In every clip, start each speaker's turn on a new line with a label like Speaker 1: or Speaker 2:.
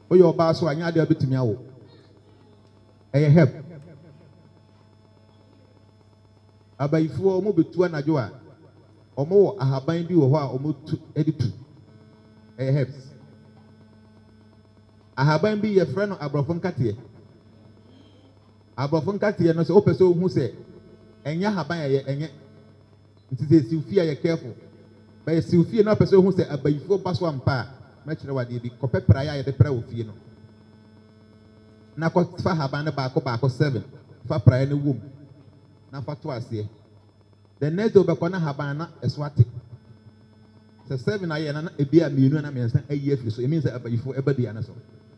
Speaker 1: your boss, or any bit to me. I help. About 4 mobile to an adjoa, or more, I have bind you a while, or more to edit. I help. I have bind be a friend of Abraham Katia. Abraham Katia, no so person who say, and ya have by a yet. It is you fear careful. But you fear no person who say, about 4 pass 1 pa, much what they be copper prior the prayer of you know. Now, for Habana Baco 7, for prior in the womb. Now for twice here. The next over corner Habana is what it. The 7 I and a beer million and a year, so it means that before ever the answer.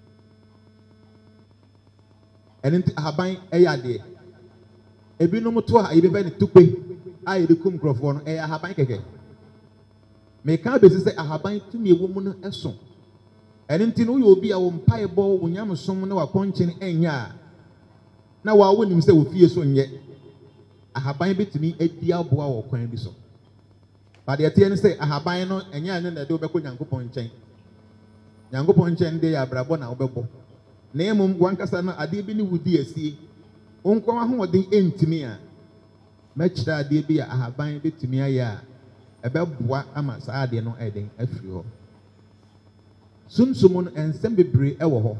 Speaker 1: And into Habine a yard. A binomo to a event to pay. I the cum crofon a Habine again. Make our business a Habine to me a woman as soon. And until you will be our pie ball when you are someone who are punching and ya. Now I wouldn't say with fear so yet. I have been to me a dear boy or coin so. But the attorney say I have been on and yan and the double Yanko point chain. Yanko point chain they are Brabona or Name one casana a debini would be a sea. Uncle who the end to me. Match that dear beer I have been to me a ya. About what am I sad no adding a few. Soon someone and send be brave ever.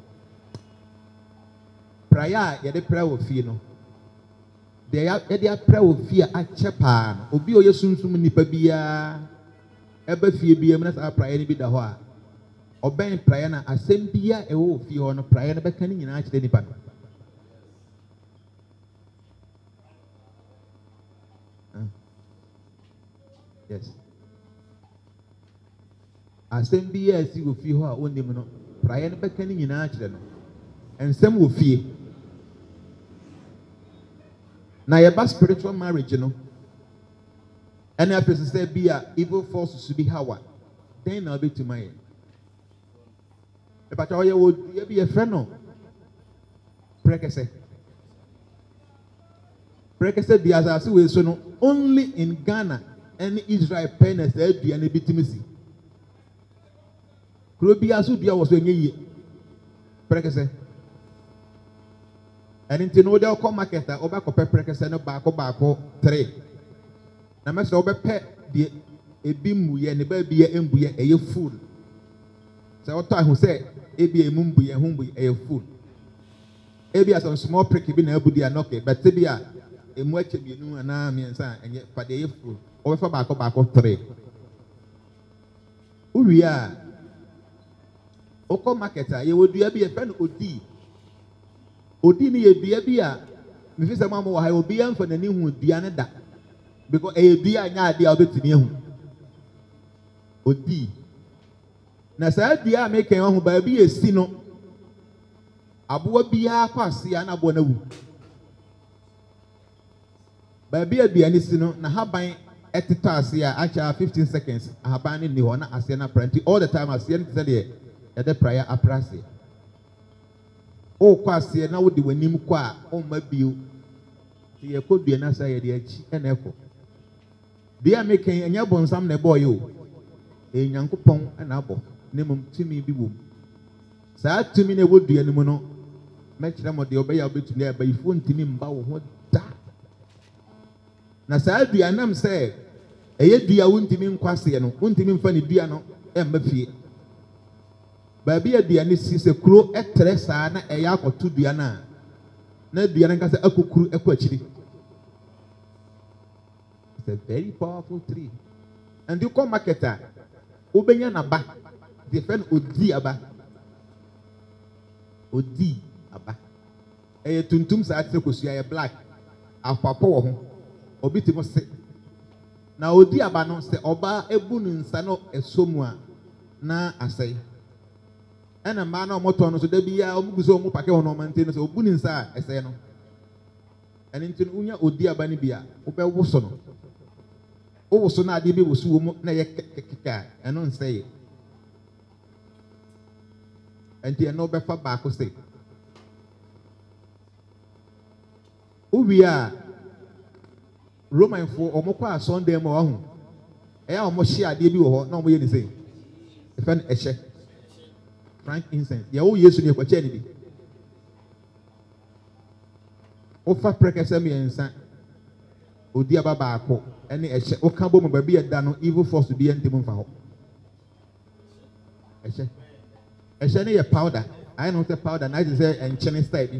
Speaker 1: Prior, yet the prayer of fear no. They are prayer of fear at Japan. Obio your soon nipa bia. Ever fear be a minute our prayer be the hoa. Obeying prayer na asem bia a wo fear on a prayer na beckoning in arch any pan. Yes. Asem bia as you fear her own name no. Prayer na beckoning in arch then. And some will fear. Now, about spiritual marriage, you know, and if you say be a evil forces to be Howard, then I'll be to my end. If I tell you, would be a friend? No, Prekese, the Azasi will so only in Ghana and Israel penance there be any intimacy. Krubiasu dia was when ye Prekese. And into no they'll come market that over pepper no backo 3. Now, Master over pet the a bimbu and the baby a embuye a fool. So, what time who say, a be a mumbu and humbu a fool. Maybe as some small prick been able to knock it, but Tibia a much of you know an army and son, and yet for the fool over for backo 3. Who we are? Oko marketer, you would be a friend of D. Odini ye bia bia me fi sama mo wa ha obi an fa nani hu bia ne da because e bia nya dia obetini hu odi na sa bia me kan hu ba bia esi no abo bia kwase ya na abo na wu ba bia ni si no na haban etito ase ya acha 15 seconds haban ni ho na ase na pranti all the time ase ni say de prayer aprase. Oh, quasi now the winim qua on my view. There could be an answer at the edge and echo. They are making a yabon some boy you. A young coupon and apple. Name to me be womb. Sad to me would be any mono. Match them of the obey a bit there by phone to me bow what that. Now, sad the anam say, a yet dear won't mean quasi and won't mean funny piano and Buffy. Baby, the anis is a crow at Teresa and a yak or 2 diana. No diana has a crew equity. It's a very powerful tree. And you call marketer Obenyana back. The friend Odi Abba Odi Abba. A tuntum sat a black. A papa Obitimus. Now Odi Abba no say Oba Ebun Sano a somewhere. Na I say. And a man or motor, so there be a muzo packet on maintenance or bunin sa, I say no. And into Unya Odia Banibia, Ope Wosono. Oh, so now DB was and don't say it. And the no better back will say. Who we are Roman for Omoka Sunday more. I almost share DB or no way to say. If an eshe. frankincense. Yeah, oh yes, you are chanting. Ofa prekesem yensa. Odi ababa ako. Any eshe. Okabo mo baby edano evil force to be entimu fa ho. Eshe. Eshe ne ye powder. I know the powder. Na say enchene style bi.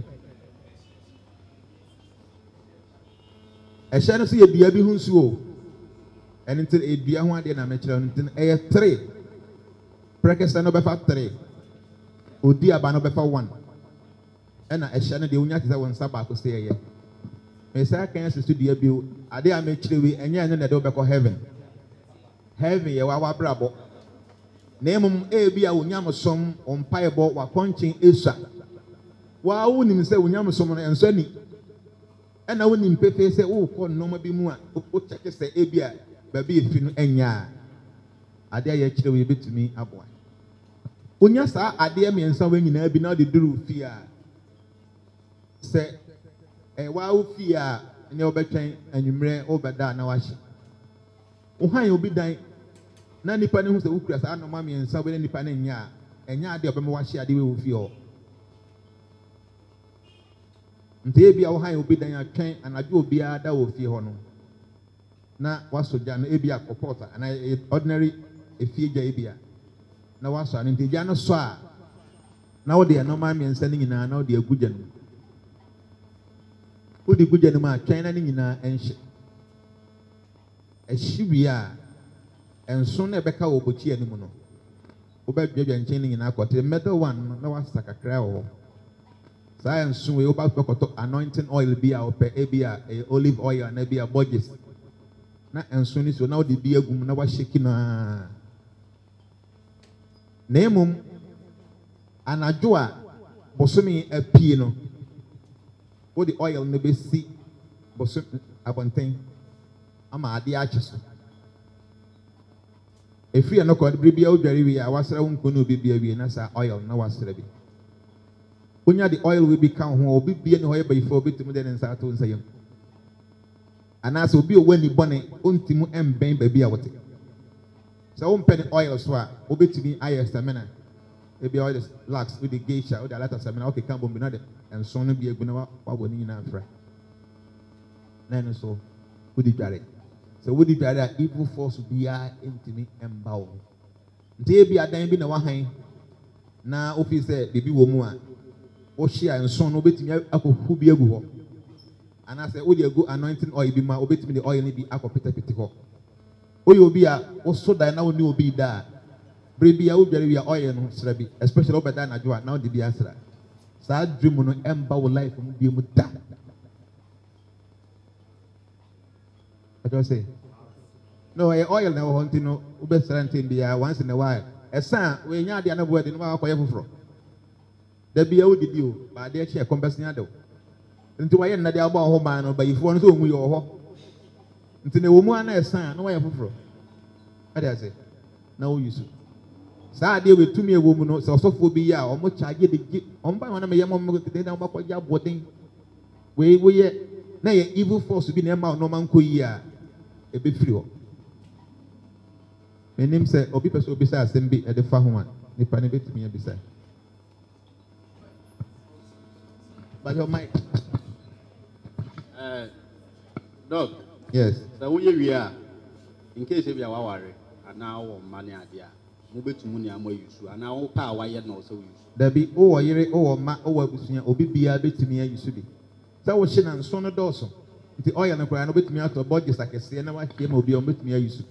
Speaker 1: Eshe no so ye bia bi hu nsu o. And until a dear one day, I'm mentioning a 3. Prekesem no befa 3. Odi abano befa 1. And I shall the unya is one sabbath to stay here. Messiah can study a bill. I dare make sure we and yan the door heaven. Heaven, ya wa brabo. Name a be a unyam som on pieball while punching Isha. Wa wouldn't say unyam someone and sunny. And I wouldn't pay say, oh, no more be more. Check say Abia, baby, if you and ya. I dare you will be to me, a boy. Unyasa, I dare me and someone in be not the do fear. Say, a wow fear in your bedtime and you may over that now. Why you be dying? Nanny Panny who's the Ukras, I know mammy and somebody in the Panania, and ya dear Pemawashi, I do feel. There be our high be dying at train, and I do be a that will fear honor. Now, what's so done? A be a comporter, and I ordinary a fear jabia. Now, what's on in the Jano Swa? Now they are no mammy and sending in now they are good gentlemen. Who the good gentleman, China in and shit. A shibia and soon a becca will put you anymore. Obey baby and chaining in our quarter, metal one, no one's like a crow. Science soon we about anointing oil be our per abia, a olive oil and a beer bodges. Not and soon is now the beer gum never shaking. Name and a joa, bosumi a piano. What the oil never see, bosum upon thing. Ama ade acheso efri no ko de bia odware wi a wasra won ko no bibia wi na sa oil na wasra bi onya the oil we be kan ho obi bia ne ho ye bayifo obitum de nsa to nsayam ana so obi owani bone ontimu emben ba bia wote so won pen oil so a obetumi aye stamina e bia oil lax with the geisha with the latter stamina okay kan bombi na de enso no bia egu na wa boni na afra na no so udi dware. So would it that evil force be intimate and bow? They be a dime in a wine. Now, officer, baby woman, or she and son obey me up who be a good. And I said, would you go anointing oil be my obey me the oil be up Peter Pettico? Oh, you'll be a also that now you be there. Baby, I will be oil and srabi, especially over than I do now the answer. Sad dream on embow life from be with that. I don't say. No, oil now hunting no best renting be once in a while. A son, we know the other word in our from. There be a woody deal, but they share compassado. Into I am not the about home man, but if one whom we are into the woman and a son, no way from. I dare say, no use. Sad deal with 2 me a woman, so for be ya, or much I get the on by one of my young woman about what you're boating. We nay evil force to be near Mount Norman Kuya. A bit free. My name said, Obi Peso beside Sembi at the farm, the panibit me beside. But your mic.
Speaker 2: Dog.
Speaker 1: Yes.
Speaker 2: So we are in case if you are worried, and now money idea. Move to money and more use, and now power yet no so use.
Speaker 1: There be oh, year oh, ma oh, Obi be a bit to me, you should be. So was she and son of Dawson. The oil and cry, no bit me out of bodies like a sea, and I came will be on bit me. I used to.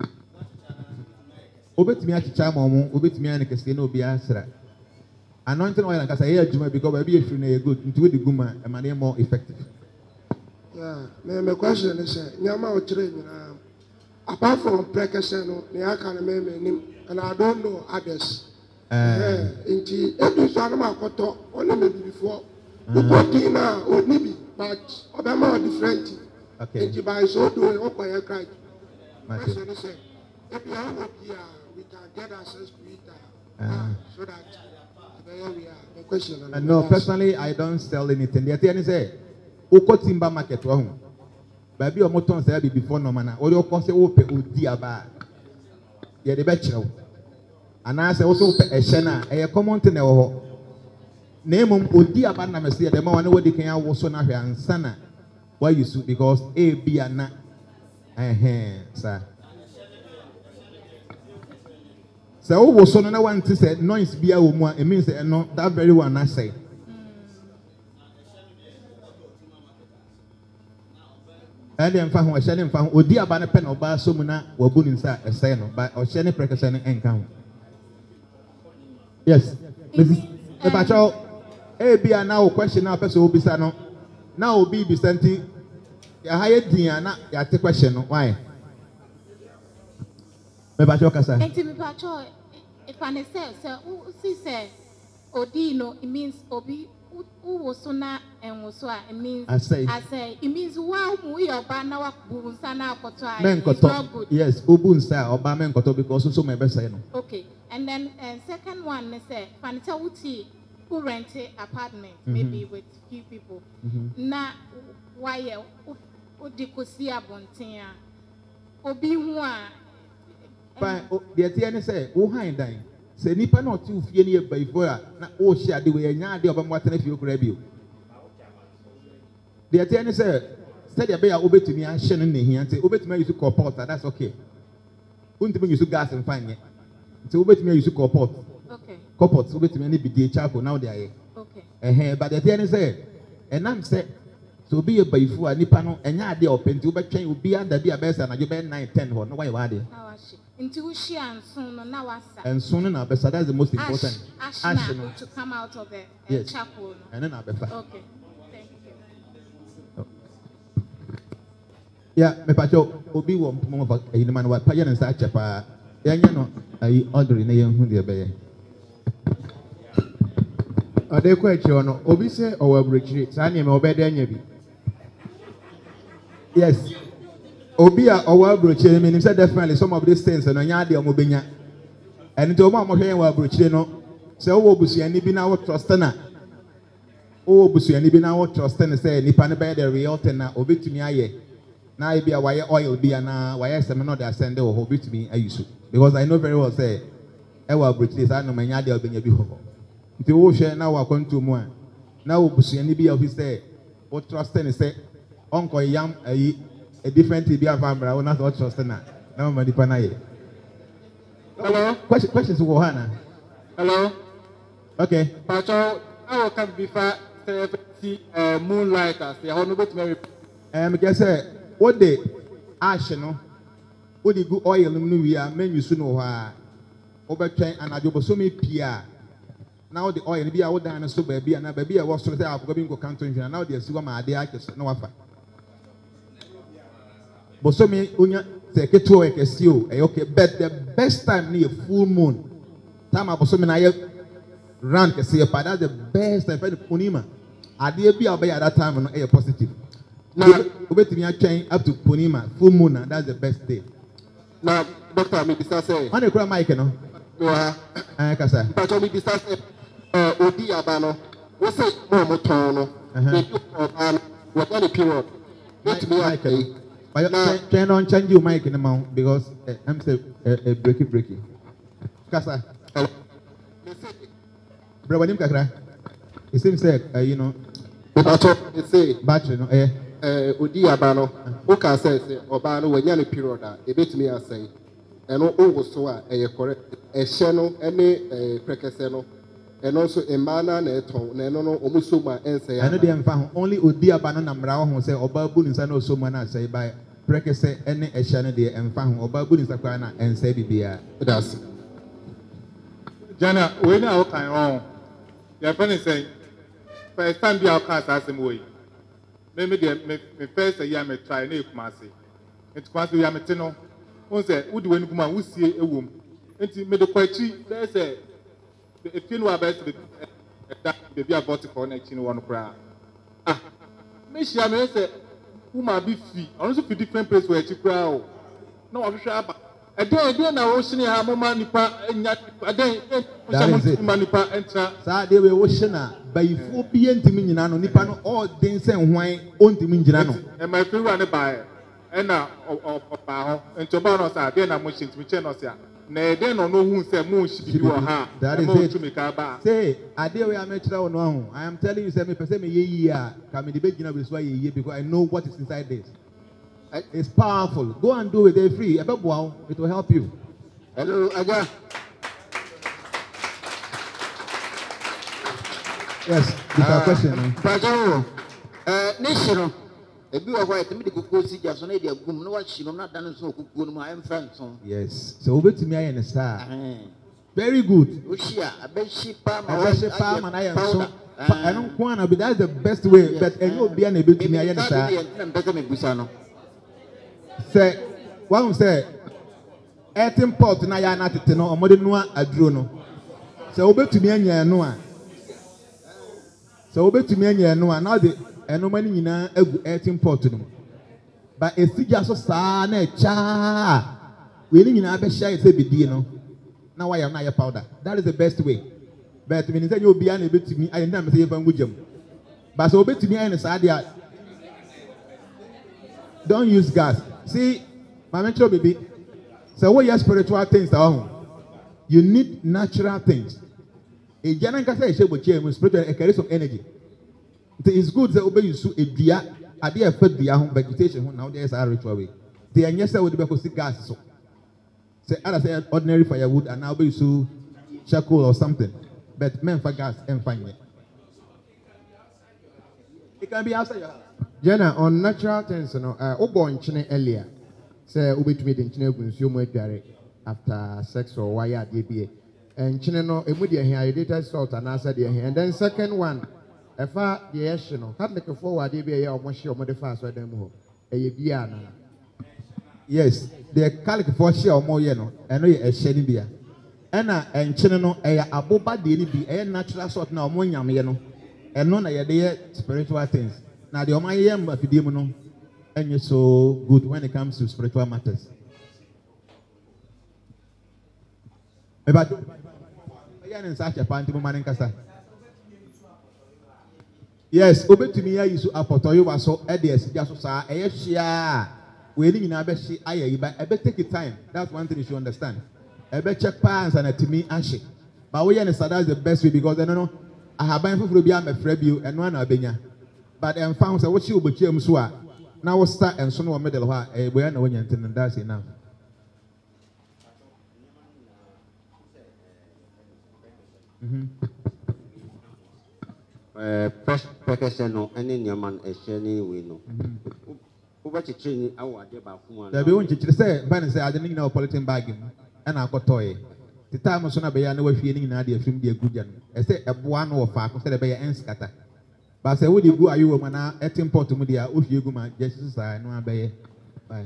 Speaker 1: Obet me at charm or obet me and a casino be answered. Anointing oil and Casaya Juma because I be a good into the guma and money more effective.
Speaker 3: Yeah, my question is Yama train apart from Prekaseno, the Akana name, and I don't know others. Into every Sanama Koto, only maybe before. Ukotina or Nibi, but Obama different.
Speaker 1: Okay.
Speaker 3: Into by so doing Okoya cried.
Speaker 1: Question
Speaker 3: is if you have here, we can get access to it so that there we are. The question.
Speaker 1: No, personally, I don't sell anything. The thing is, Oko Timber Market, baby, or motor say before no man, or your cost open Udiaba. Yeah, the bachelor. anaasɛ wo so wopɛ ɛhyɛ no a ɛyɛ common thing ɛwɔ hɔ na mmom odi aba na mɛsɛ yɛde ma wɔn wodi kan awo so na hwɛ ansa na wayi so because ebi ana saa sɛ wowo so no na wante sɛ noise bi a wɔ mu a it means ɛno that very one asɛe ɛdeɛ mfa ho ɔhyɛ ne mfa ho odi aba no pɛ na ɔbaa so mu na wabu ne nsa a ɛsɛe no but ɔhyɛ ne prɛkɛsɛ no ɛnka ho yes mebakyɛw ebi a na wo question na pɛ sɛ obisa no na obi bisa nti yɛha yɛ din a na yɛate question no why mebakyɛw kasa
Speaker 4: nti mebakyɛw if I say see say odi no it means obi who so na enwoso a it means I say it means wow mu your ba na wabu nsa na akoto a it's not good
Speaker 1: yes obu nsa oba menkoto because so me be say no
Speaker 4: okay and then second one me say fanita wuti who rent apartment maybe with few people na why odi kosi abonten a obi hu a
Speaker 1: fine the tie say wo han dan se nipa na otu fie ne ba ifo a na o hye ade we anya ade obam watena fie okura bio the tie say said ya be ya obetumi a hye no ne hia nti obetumi use copot that's okay untimi use gas and fine nti obetumi use copot
Speaker 4: okay
Speaker 1: copot obetumi ne bidie charcoal now they are
Speaker 4: okay
Speaker 1: but the tie say enam say so be a ba ifo a nipa no anya ade openti obetwen obi anda bi abesa na jo be 9 10 ho no why wade
Speaker 4: into ushi and soon na wasa
Speaker 1: and soon na besa that's the most important
Speaker 4: ash to come out of the charcoal
Speaker 1: and then abefa
Speaker 4: okay thank you
Speaker 1: yeah me pacho obi wo mpomo fa eyi man wa pa ye nsa achepa yanya no ayi order na ye hu de be ye
Speaker 5: ade ko echi ono obi se owa abrochire sa na me obeda anya bi
Speaker 1: yes obi a owa abrochire me nim say definitely some of these things no nya de omo benya and to omo hwe wa abrochire no se wo busuani bi na wo trust na wo busuani bi na wo trust na say nipa ne be the real thing na obetumi aye na bi a waye oil bi na waye sem no dey send wo obetumi ayusu because I know very well say e wa abrochire sa no manya de obenya bi ho nti wo hwe na wa kwantu mu a na wo busuani bi a obi say wo trust na say onko yam ayi a different be a family. I will not trust na. No money panaye.
Speaker 5: Hello.
Speaker 1: Questions to Hana.
Speaker 5: Hello.
Speaker 1: Okay.
Speaker 5: Pacho, I will come before moonlight as the honorable Mary.
Speaker 1: Guess what the ash no. What the good oil no we are men you soon know over train and I do so many pia. Now the oil be out down so baby and baby I was to say I'm going to country and now there's one my idea no offer. But so me unya se keto ekesi o okay but the best time near full moon time aboso me na ye run kesi e pa that's the best time for punima ade bi a at that time no e positive now obetimi atwen up to punima full moon that's the best day
Speaker 5: now doctor me bisa say
Speaker 1: on the kura mic no kasa
Speaker 5: doctor me bisa say odi aba no we say mo ton no we do what any period let me
Speaker 1: mic turn on change your mic in the mouth because I'm say breaky. Kasa. Bro, what kakra? It seems like you know. Battery no
Speaker 5: odi aba no. O ka say oba no wanya no period a ebetumi asay. Eno o wo so a correct. Ehye no ene prekese no. Eno so emana na eton na eno no omusoma ense ya.
Speaker 1: I know dey mfa ho only odi aba no na mra ho say oba bu nsa na osoma na say by prekese ene ehye no dey mfa ho oba bu nsa kwa na ense bibia.
Speaker 5: That's
Speaker 6: Jana, we na o kan on. Your friend is saying first time be our class as him way. Me first year me try na ekumase. It kwase ya me te no. Won say wo de wani kuma wo sie ewom. Enti me de kwachi say if you know about that baby about to connect in one cry. Ah, me share me say woman be free. I also feel different place where you cry. No, I'm sure about. Again, I was seeing how mama nipa manipa enter.
Speaker 1: Sa de we wo hina bayifo bi entimi nyina no nipa no all den sen hwan ontimi nyina no.
Speaker 6: And my friend ran by and now ba ho. Ento ba no sa de na mo shintimi che no se a. na then no who say mo shibi wa ha.
Speaker 1: That is it. Say, ade we amechira ono ho. I am telling you say me pese me ye a ka me de be gina be so ye because I know what is inside this. It's powerful. Go and do it. They're free. It will help you.
Speaker 7: Hello, Aga.
Speaker 1: Yes, without question.
Speaker 7: Pajaro, Nation, a bit of white, the medical course, just an idea of whom no one should not done so good. My own friends.
Speaker 1: Yes, so over to me and a star. Very good.
Speaker 7: Ushia, a bed sheep,
Speaker 1: palm, and I am so. I don't want to be that's the best way, but and you'll be unable to me and a star. Say, one say, eating pot na ya na tete no omode no aduro no. So obetumi anya no a. So obetumi anya no a na de enoma ni nyina agu eating pot no. Ba esija so saa na echa. We ni nyina be share say bidie no. Na why am na ya powder. That is the best way. But me say you obi a na ebetumi ayi na me say fa ngujam. But so obetumi anya saa dia. Don't use gas. See, my mentor baby. So what your spiritual things are home. You need natural things. A general can say spiritual a carry some energy. It is good that obey you so a dear idea fed the home vegetation now there's a ritual way. The yes would be because gas so. Say other say ordinary firewood and now be so charcoal or something. But men for gas and find it. It can be outside your house.
Speaker 8: Jenna, on natural things, you know, born earlier. Say, we to meet in China, after sex or wire DBA. And China, a media here, data salt and answer the here. And then, second one, a far the action, Catholic forward DBA or Moshi or Modifast or Demo, a Yabiana.
Speaker 1: Yes, the Catholic for share or more, you know, and a shady beer. And China, a aboba DB, a natural sort now, more yam, you know, and none of your spiritual things. Now, the Omayam of the and you're so good when it comes to spiritual matters. But yes, open to me. I used to apostol you was so edious, just so I share. Waiting in our she I better take your time. That's one thing you should understand. I better check pants and to me and shit. But we understand that's the best way because I don't know. I have been for be a friend you and one abenya. But I'm found so what you will be now we'll start and soon we'll middle we are no one and that's enough.
Speaker 7: First person no any your man a sharing we know. Over to training our idea about who
Speaker 1: they won't say, Banner say, I didn't know politician bagging and I got toy. The time was on a bay and no feeling in idea film be a good young. I say a one or five, instead of a and scatter. But I say, would you go? Are you a man at import to Mudia? If you go, my justice, I know I bay. Bye.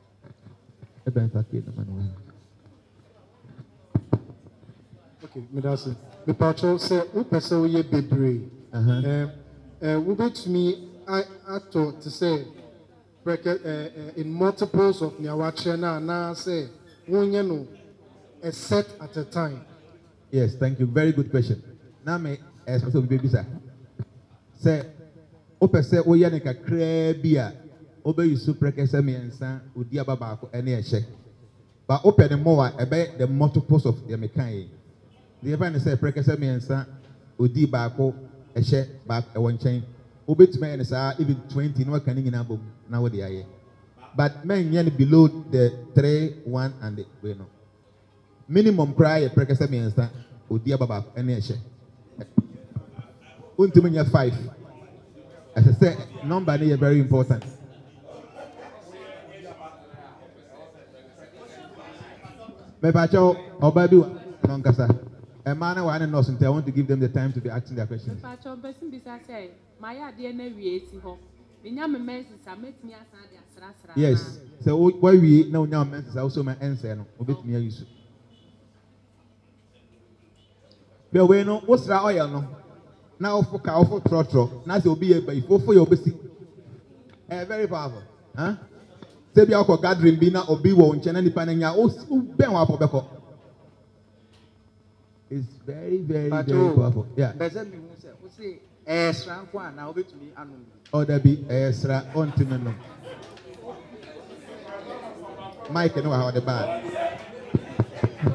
Speaker 8: Okay, Medasi. The patrol said, "Who person ye be brave?" We bet me. I thought to say, in multiples of Nyawachena, now say, one you know, a set at a time.
Speaker 1: Yes, thank you. Very good question. Now me, especially baby sir. Say, open say, oh yeah, neka crabia. Obe you super kesemi ensa udia baba ko ene eche. But open the more about the multiples of the mekai. The event say prekesemi ensa udi bako eche back a one chain. Obe to me ensa even 20 no can in above now the aye. But men yen below the 3, 1 and the you know. Minimum cry a prekesemi ensa udia baba ene eche. Untimenya 5. As I said, number is very important. Mepacho, Obabi, Nonkasa. A man who I want to give them the time to be asking their questions.
Speaker 9: Mepacho, Bessin Bisa say, my idea never is ho. Minyam menses are met me as
Speaker 1: yes. So why we know now menses also my answer no obit me use. But we know what's the oil no. Now for cow for trotro. Now you'll be able for your basic. Very powerful. Huh? Say be our gathering bina or be one channel panenya. Oh, Ben Wapobeko. It's very, very, very powerful. Yeah. Oh, there be extra on to me. Mike, know how the bad.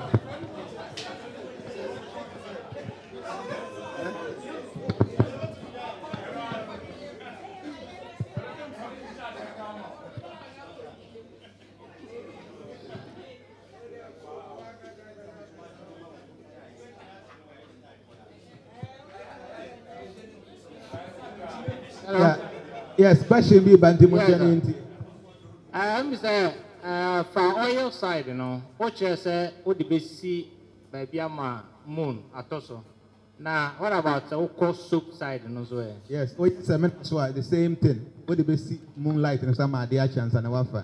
Speaker 1: Yes, question be bantimu.
Speaker 10: I'm say for oil side, you know, what you say would be see baby ama moon at also. Now, what about the Oko soup side and as well?
Speaker 1: Yes, so the same thing. What the see moonlight and some idea chance and a wafer.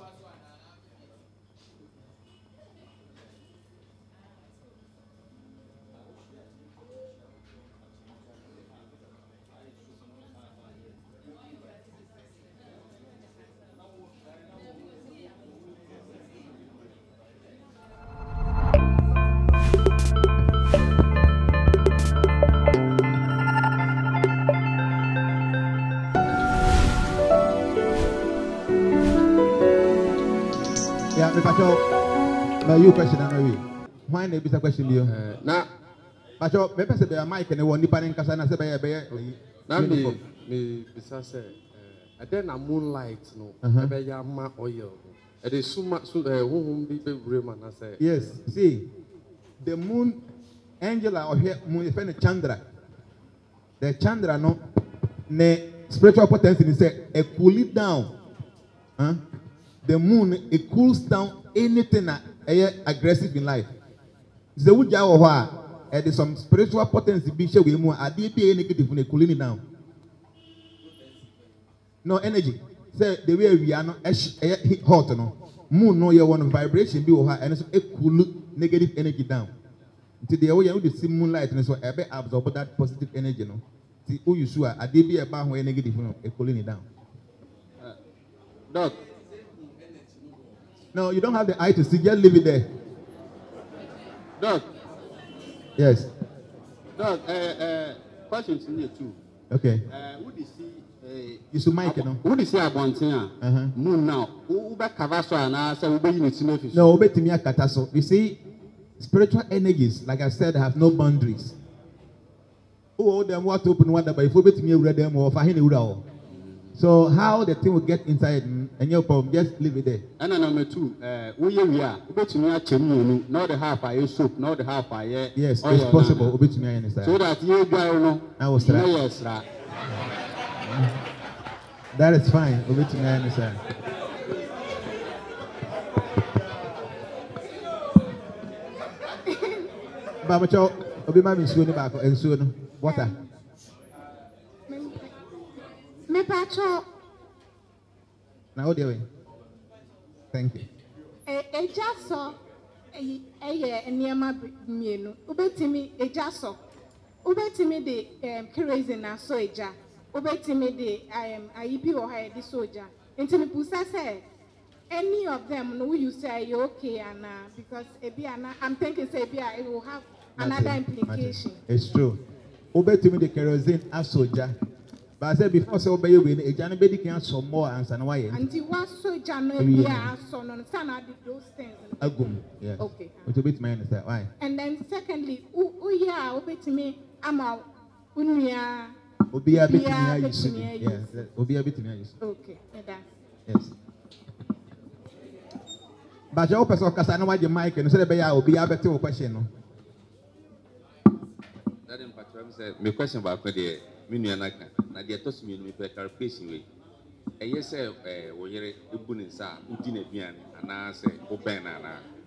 Speaker 1: Now you question anyway. Why na bisa question you?
Speaker 5: Na
Speaker 1: Pacho, me pese be mic ne woni panen kasa na se be
Speaker 5: na me bisa say then na moonlight no be ya ma oil. E dey suma so honhom bi be wure ma na say.
Speaker 1: Yes, see. The moon Angela or here moon is Chandra. The Chandra no ne spiritual potency is say e cool it down. Huh? The moon it cools down anything that aggressive in life. The wuja or there is some spiritual potency be share with more adi be negative when cooling it down. No energy. Say the way we are not hot no. Moon no you want vibration be over and so it cool negative energy down. Until the way you the see moonlight and so ebe absorb that positive energy no. See who you sure adi be about when negative no cooling it down.
Speaker 2: Doc.
Speaker 1: No, you don't have the eye to see. Just leave it there.
Speaker 2: Doc.
Speaker 1: Yes.
Speaker 2: Doc, question to you too.
Speaker 1: Okay.
Speaker 2: Would you see?
Speaker 1: You should make it, no?
Speaker 2: Would you see a bontina? Moon now. Who back Cavasso and I say, obey you to make it.
Speaker 1: No, obey to me a cataso. You see, spiritual energies, like I said, have no boundaries. Oh, them what open wonder, but if obey to me, read them or for him, so how the thing will get inside and your problem, just leave it there.
Speaker 2: And number two, we are obey to me a chimney, not the half I soap, not the half I
Speaker 1: yes, it's possible. Obey to me inside.
Speaker 2: So that you go,
Speaker 1: I was right.
Speaker 2: Yes, right.
Speaker 1: That is fine. Obey to me inside. Baba Chow, obey my soon back and soon. Water.
Speaker 4: Me pacho.
Speaker 1: Now what do you doing? Thank you.
Speaker 4: Just so niema mienu. Ubetimi ejaso. Ubetimi de kerosene na so eja. Ubetimi de ayibi or high this soja. Until me pusa say any of them no you say you okay and because I'm thinking say it will have another implication.
Speaker 1: It's true. Ubetimi de kerosene as soja. But I said before, so obey when a Johnny Betty can some more answer. Why? And
Speaker 4: you was so January, son on son did those things.
Speaker 1: Yes.
Speaker 4: Okay.
Speaker 1: Which a bit my understand. Why?
Speaker 4: And then secondly, yeah, obey to me, I'm out. Unia.
Speaker 1: Obi a bit near you. Yes. Obi a bit near you.
Speaker 4: Okay.
Speaker 1: Yes. But your person because I know why the mic and said, "Obi a better question."
Speaker 11: That in fact, my question about the. Minyanaka, na the toss me no paper clarification way. A yes, we hear a buninsa, Udina Bian, and I say, open and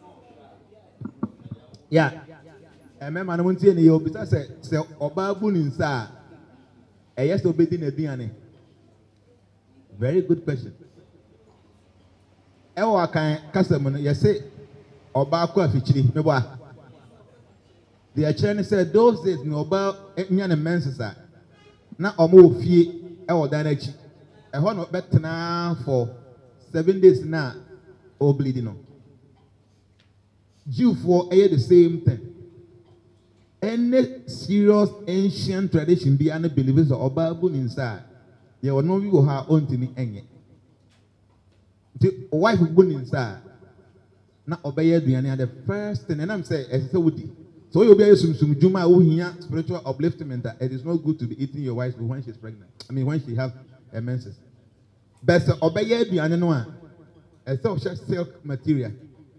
Speaker 1: yeah. A man, I won't see any of it. I say, Oba buninsa. A yes, obeying a Diane. Very good question. Ewa can customer, yes, say, Oba Quafichi, no boy. The attorney said, those days, no about Yan Mensa. Na omo fie e wodan achi e ho no betena for 7 days na o bleed no Jew for the same thing. Any serious ancient tradition be any believers or Bible inside there will no you ha ontimi enye the wife bun inside na obey aduane the first thing and I'm say e say wudi. So you'll be some juma spiritual upliftment. It is not good to be eating your wife when she's pregnant. I mean when she have a menses. But obey you and no one. A silk material.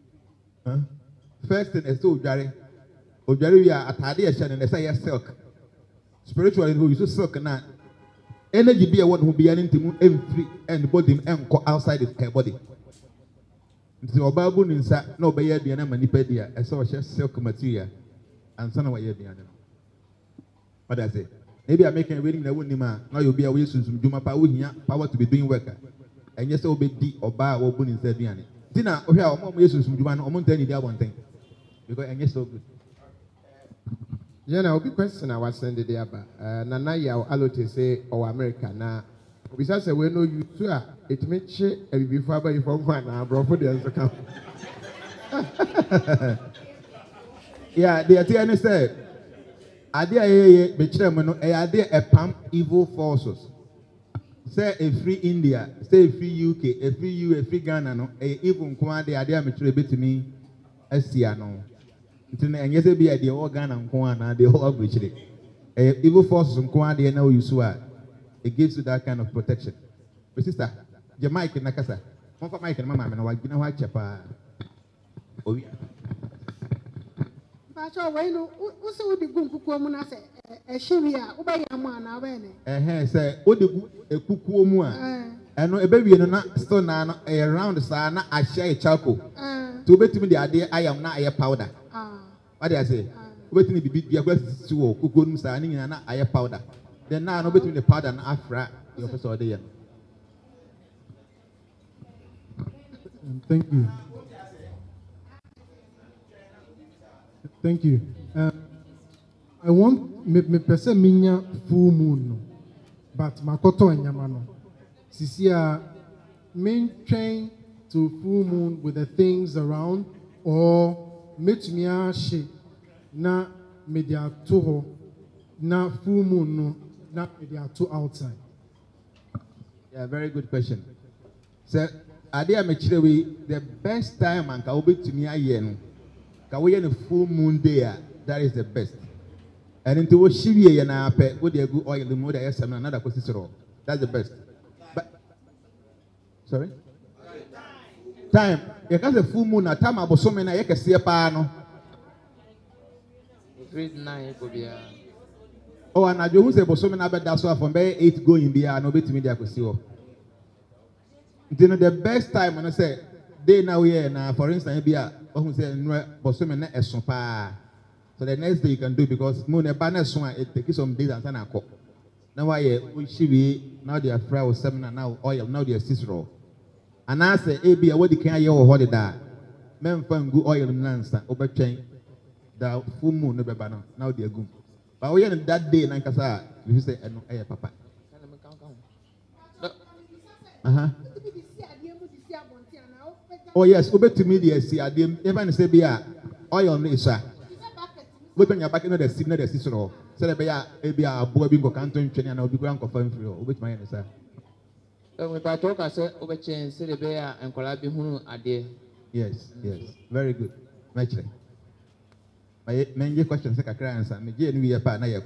Speaker 1: First thing is so jari. Ojari we are at idea and they say silk. Spiritually who use silk now. energy be a one who be an intimate every and body and go outside the body. So Babu Ninsa, no by the Manipedia, a social silk material, and son of a year. What I say? Maybe I'm making a reading that wouldn't now you'll be away soon from Juma power to be doing work. And yes, obey D or bar or boon instead. Dinner, or here, more years from Juma or Montani, the one thing. Because and yes, so good.
Speaker 8: Yeah, now, big question I was sending there, but Nanaya or Alote say, or America now. Besides, we know you too. It may shake and be far by from one. I brought for the answer.
Speaker 1: Yeah, the attorney said, I dare a pump evil forces. Say a free India, say a free UK, a free U, a free Ghana, no, a even Kwa, the idea mature bit to me as Siano. And yes, be the whole Ghana and Kwana, the whole of which evil forces on Kwa, they know you swear. It gives you that kind of protection. But sister, Jamaica Nakasa, one for Mike and Mamma, and I want to know what chapa. Oh, yeah.
Speaker 3: But I know also the Gumpuamuna say, a shimia, obey a man, I went.
Speaker 1: Say, what the Kukuamua, and no a baby and not stone around the sun, I share a charcoal. To bet me the idea I am not a powder. What do I say? Wait me be a best to Kukum standing and not a powder. Then now, no between the powder and Afra, the officer there.
Speaker 12: Thank you. Thank you. I want me person minya full moon, but makoto and yamano. Sisia main train to full moon with the things around, or metumia she na media toho na full moon no. They are two outside.
Speaker 1: Yeah, very good question. So, Adia Mechirewi, the best time and Kaobi to me again, Kawaii a full moon day, that is the best. And into what Shivia and I pay, would you go oil the mood? I some another question. That's the best. But, sorry? Time. You can't a full moon, a time about so many, I can see a pano.
Speaker 7: 3-9 could be
Speaker 1: Oh, and I do say, but so many that's why from 8 going there, no bit media could see. You know, the best time when I say, they now here now, for instance, be a who say, but so many a sopa. So the next day you can do because moon a banner swan, it takes some days and a cock. Now, I we now they are frail seminar now, oil, now they are Cicero. And I say, A.B., what the can you hold it that? Men find good oil and lancer, over chain, the full moon, no banner, now they are good. But we are in that day, Nankasa, you say, "Hey, Papa." Oh, yes, over to me, dear, see, I didn't even say, be a oil on this, sir. But when you're back in the signal, the sister, say, be a boy being canton, and I'll be grand confirmed for you, with my answer.
Speaker 7: If I talk, I said, over chain, say the bear and Colabi Hunu are there.
Speaker 1: Yes, very good. Actually. My many questions like a client, and again, we are partner.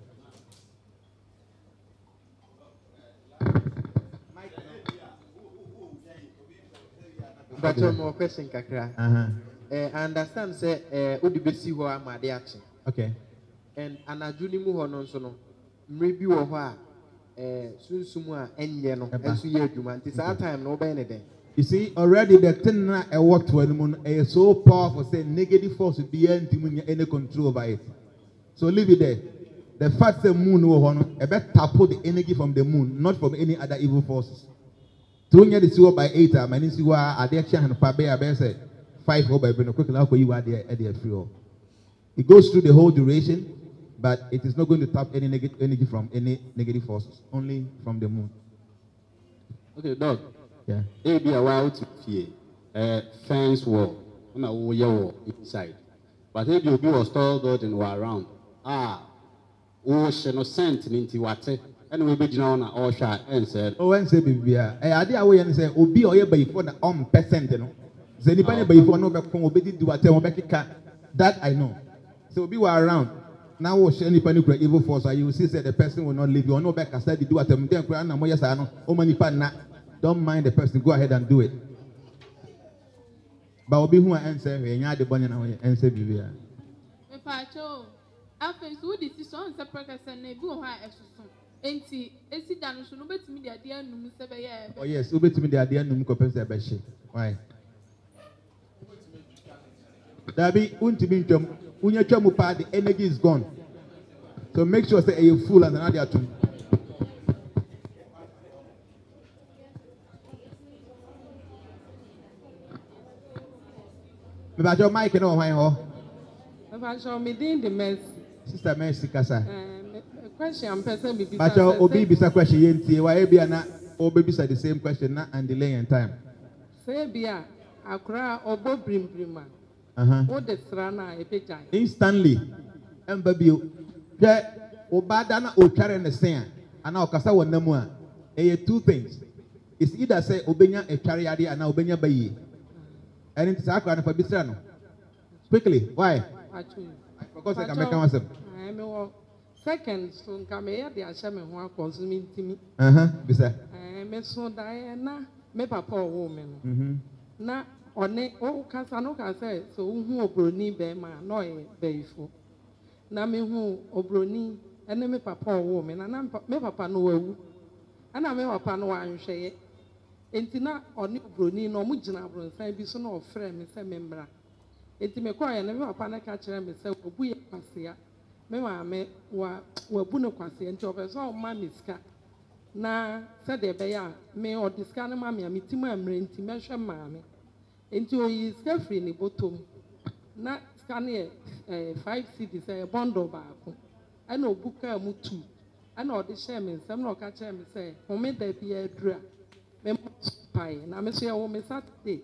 Speaker 13: But one more question, Kakra. I understand, say, Udibesi who are my action.
Speaker 1: Okay.
Speaker 13: And Anajuni Muhonon sono, maybe or what, Sunsumua and Yeno, and Suyuman. It's our time, no benefit.
Speaker 1: You see, already the thing I work to anyone is so powerful, say negative force would be any control over it. So leave it there. The fact the moon will honor, a better tap the energy from the moon, not from any other evil forces. 2 years is by 8, I mean, you are at the action and Pabe, I say 5 over a quick laugh you are there at the free. It goes through the whole duration, but it is not going to tap any negative energy from any negative forces, only from the moon.
Speaker 2: Okay, Doc.
Speaker 1: Yeah.
Speaker 2: It be a while to fear fence wall, on a wall inside. But if you was told God and were around, no sent into water, and we be on all shot and said,
Speaker 1: oh, and say, Bibia, I did away and say, Obi or by for the percent, you know. Zenipani by for no back from obey to a thermobetic that I know. So be around. Now, was any panic evil force, you will see that the person will not leave you or no back as I do at them, then crown and Moyasano, or many partner. Don't mind the person, go ahead and do it. But Obi who answer, when you are the bunny and answer Bibia.
Speaker 9: Pacho, after so decision separate and nebu high as soon. enti esi da no so no betimi de ade anum se be ye.
Speaker 1: Oh yes, obetimi de ade anum ko pese be hye. Why? Dabi untimi ntwam, unya twam pa the energy is gone. So make sure say you full and another atum. Me ba jo mic no hwan ho.
Speaker 14: Me ba jo me din the Mercy.
Speaker 1: Sister Mercy kasa.
Speaker 14: Question person be bisa.
Speaker 1: Ba jo obi bisa question yentie wa e bia na obi bisa the same question na and delay in time.
Speaker 14: Say bia akra obo brimbrima. Wo de srana e pejai.
Speaker 1: Instantly. Emba bio. Hwe obada na otware ne sen ana okasa wonamu a e two things. It's either say obenya e tware ade ana obenya bayi. And it's akra na fa bisra no. Quickly, why? I forgot say can make am.
Speaker 14: Second, so nka me ya de ahye me ho akonsumi ntimi.
Speaker 1: Bisa.
Speaker 14: Me so da na me papa owo me no. Na one o kasa no ka say so hu obroni be ma no e beifo. Na me hu obroni ene me papa owo me na me papa no wawu. Ana me papa no anhweye. Enti na one obroni no mu gina abronsan bi so na ofre me se me mbra. Enti me kwa ya na me papa na ka kire me se obu ye kwasea. Me maame wa bu no kwase enti obeso o ma miska na se de be ya me o diska na ma me amitima amre enti me hwe maame enti o yi ska free ni bottom na scan e 5 cds e bundle ba ko ana obuka mu 2 ana o de share me nsem na o ka kire me se ho me da bi adura me pai na me so ye wo me Saturday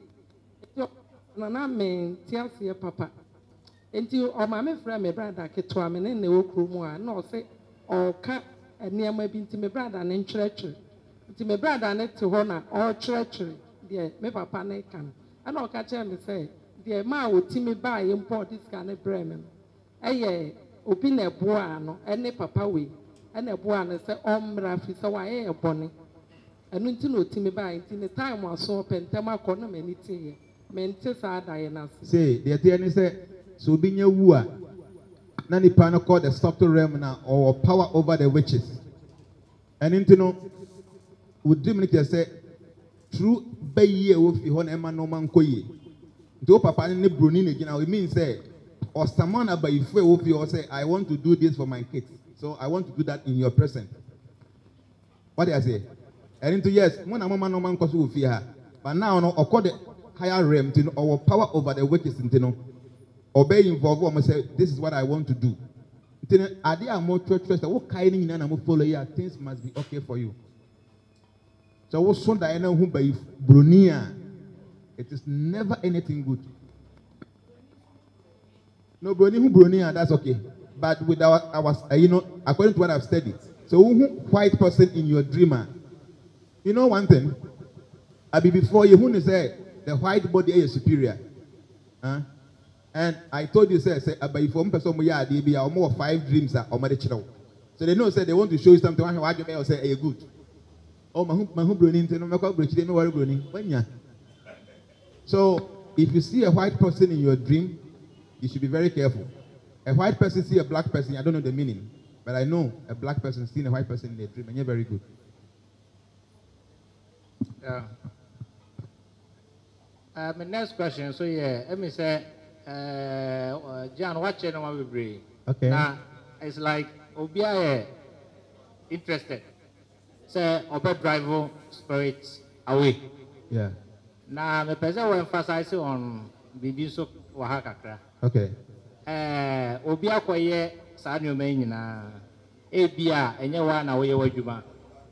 Speaker 14: na me tiase papa enti o ma me fra me brother ketwa me ne okro mu a na o se o ka eniama bi nti me brother ne nkyerɛkyerɛ nti me brother ne te ho na o kyerɛkyerɛ de me papa ne kan ana o ka kyerɛ me se de ma o ti me ba ye mpo dis ka ne brɛ me eye obi na eboa no ene papa we ene eboa ne se omra fi se wa ye bɔne enu nti na o ti me ba nti ne time aso pentem akɔ na me ni tie ye me nti sa da ye na
Speaker 1: say the tie ni say so binya wu a na nipa no called the subtle realm na or power over the witches. And into no would dream it say true bayi wo fi ho na ema no man koye. Nti o papa ne broni na gina, it means say or someone abayi fu wo fi or say I want to do this for my kids. So I want to do that in your presence. What do I say? And into yes, mo na mama no man ko so fi ha. But now no called the higher realm to or power over the witches into no. Obey involve or say this is what I want to do. Are there more church what kind of follow here? Things must be okay for you. So what son that I know who by Brunia, it is never anything good. No Brunia, that's okay. But with our according to what I've studied. So who white person in your dreamer? You know one thing? I be before you who say the white body is superior. And I told you, say, about if one person we are, they be more 5 dreams are already chill. So they know, say they want to show you something. Why you may say, "Hey, good." Oh, my brownie, no matter what, they know brownie. When ya. So if you see a white person in your dream, you should be very careful. A white person see a black person, I don't know the meaning, but I know a black person seeing a white person in their dream, and you're very good.
Speaker 10: Yeah. My next question. So yeah, let me say. John, watch it on my brain.
Speaker 1: Okay.
Speaker 10: Now it's like Obia interested. Say Oba drive spirits away.
Speaker 1: Yeah.
Speaker 10: Now the person will emphasize on Bibiso Wahaka.
Speaker 1: Okay.
Speaker 10: Obia Koye Sanyo Maina Abia and you one away with Juma.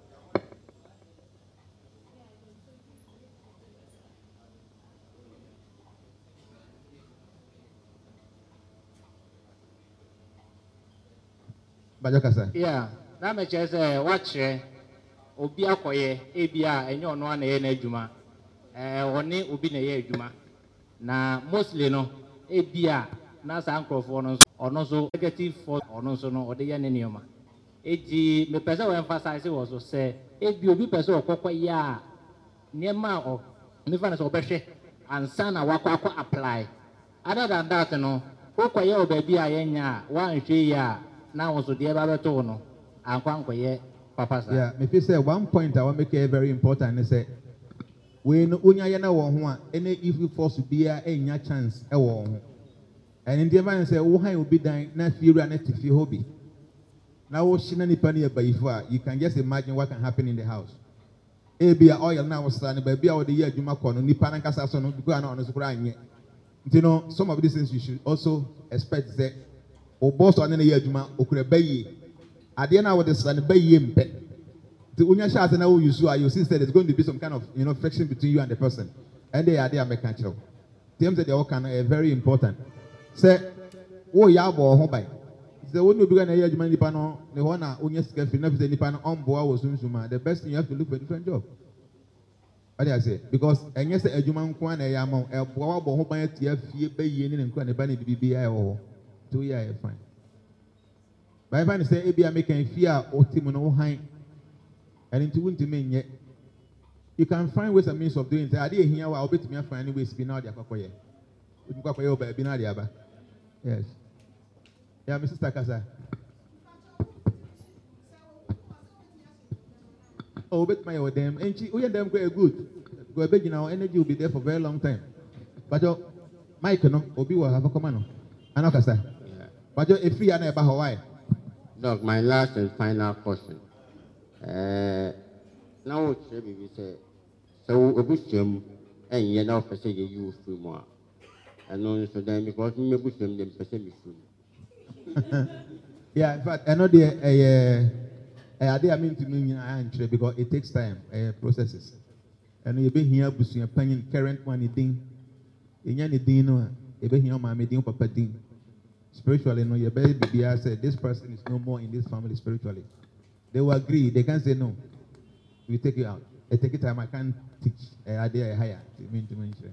Speaker 1: Yeah,
Speaker 10: that makes us watch Obia Koye, Abia, and your one a Juma. One Ubi na Juma. Na mostly no, Abia, Nasa uncle for or no so negative for or no so no or the Yaninioma. A.G. the person who emphasized was to say, A B person or Coco ya near ma or Nifanas or Beshe and Sana Wako apply. Other than that, no, Okoye baby, I one 3 year. Now also dear Babatono, and Quanquay, Papa, sir.
Speaker 1: Yeah, if you say one point I want to make it very important, I say, when unya na one any evil force be a chance a one. And in the event say, oh, I will be dying, not fear and if you hobby. Now, any penny by you can just imagine what can happen in the house. Be oil now was standing by be out the year Jumacono, Nipan Casason, because on the crying. You know, some of these things you should also expect that, or boss on any year Juma, or could bay. At the end of the sun, bay him pet. The Unya Shas and you see that there's going to be some kind of friction between you and the person. And they are there mechanical. Terms that they all can very important. Say, oh, Yabo, home by. The one who began a year Juma Nipano, the one Unya Scaffy, never the Nipan on board was Zuma. The best thing you have to look for a different job. What do I say? Because and yes, a Juman Kwan, a Yamo, a Boa Bohoma, Tia, Bay, and Kwan, a Bunny BBI or 2 years fine. By Van say, Abby, I make a fear or Timono Hine. And into winter mean yet. You can find ways and means of doing it. I didn't hear I'll bet me a fine ways Binadia Cocoye. Cocoyo by Binadia. Yes. Yeah, Mrs. Takasa. Oh, bet my old damn, and we and them very good. Go beg you now, energy will be there for a very long time. But your Mike, no, Obi will have a command. Anokasa. But if we are never Hawaii.
Speaker 15: Doc, my last and final question. Now, what should we say? So, a bushum, and yet now for say you free more. And only so then because me bushum them for say
Speaker 1: yeah, in fact, I know the I mean to me because it takes time, processes. And you be here, Bussy, penny current money thing. In any dino, you be here, my meeting, papa thing. Spiritually, no, your baby, I said, this person is no more in this family spiritually. They will agree, they can't say no. We take you out. I take it time, I can't teach idea higher. To mention.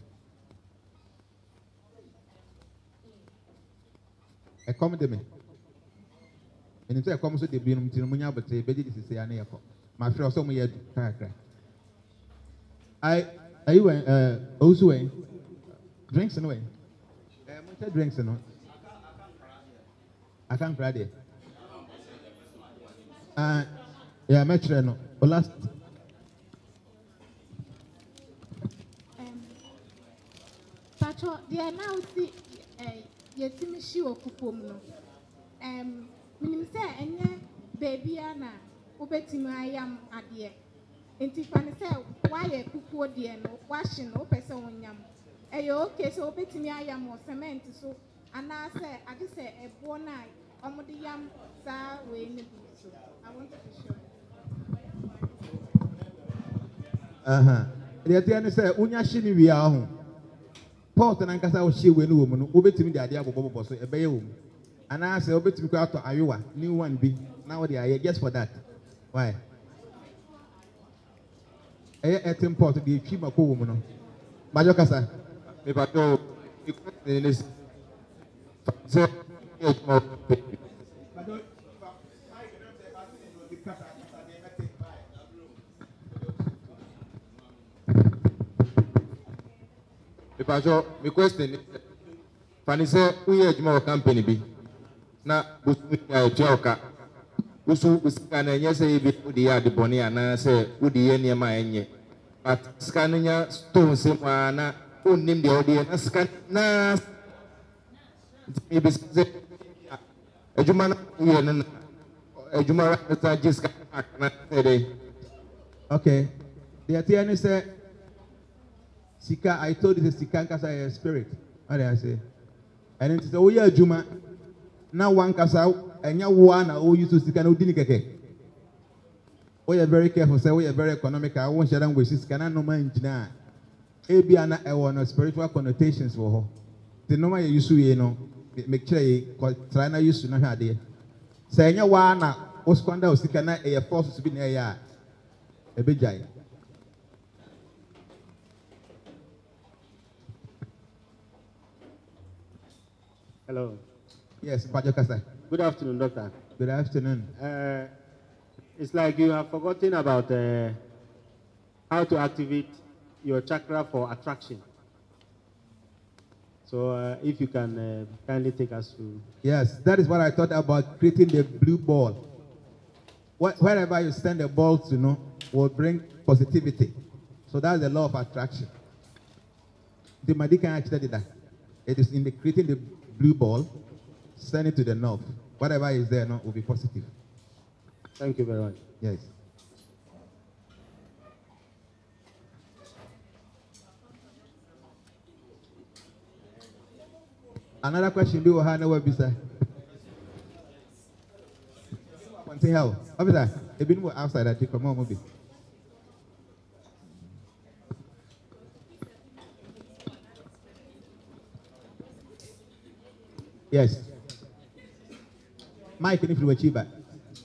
Speaker 1: A comment. And if I come to the Binum Timonia, but say, Betty, this is an echo. My friend, so many character. Are you also drinks and way? Drinks and I can't cry there. Yeah, Metro, last.
Speaker 4: Patrol, they are now see Yetimishi or Kupum. Meaning, say, and baby Anna, Ubetim I am a dear. And Tiffany said, why a cuckoo dear, no washing, no person on yam. Okay, so Ubetim I am or cement, so, and I say, I just say a born night, the yam, sir, way. I want to be sure.
Speaker 1: The attorney said, Unya Shini, we are home. Port and Ankasa was she when woman, Ubetim the idea of Bobo, a bay woman. And I say, Obet to go out to Iowa, new one be. Now they are here just for that. Why? At import the cheap of woman. Majokasa.
Speaker 5: If I go, this. If I show me question, Fanny said, we are more company be. Na busunya choka busu busika na nyese ibi udi ya diboni ana se udi ye niema enye but skanya stone se mwana unim de odi na skan na ibi se ejuma na ye na ejuma ra ta jiska na ede.
Speaker 1: Okay, the attorney said Sika, I told you the Sika Kasa a spirit. What did I say? And it is a way Juma. Now one Kasa and ya one or you to Sika no Dinikake. We are very careful, say we are very economical. I won't share them with Siska no man engineer. Abiana, I want spiritual connotations for her. The number you use, you know, make sure you try not use to know how they say. Ya one was quando Sikana a force to be near a big giant.
Speaker 16: Hello.
Speaker 1: Yes, Pajokasa.
Speaker 16: Good afternoon, Doctor.
Speaker 1: Good afternoon.
Speaker 16: It's like you have forgotten about how to activate your chakra for attraction. So if you can kindly take us through.
Speaker 1: Yes, that is what I thought about creating the blue ball. wherever you send the ball to, will bring positivity. So that's the law of attraction. The Madika actually did that. It is in the creating the blue ball, send it to the north. Whatever is there, will be positive.
Speaker 16: Thank you very much.
Speaker 1: Yes. Another question, do you have no website? One thing, how? Officer, a bit more outside that you come on, movie. Yes. Mike, if you achieve that.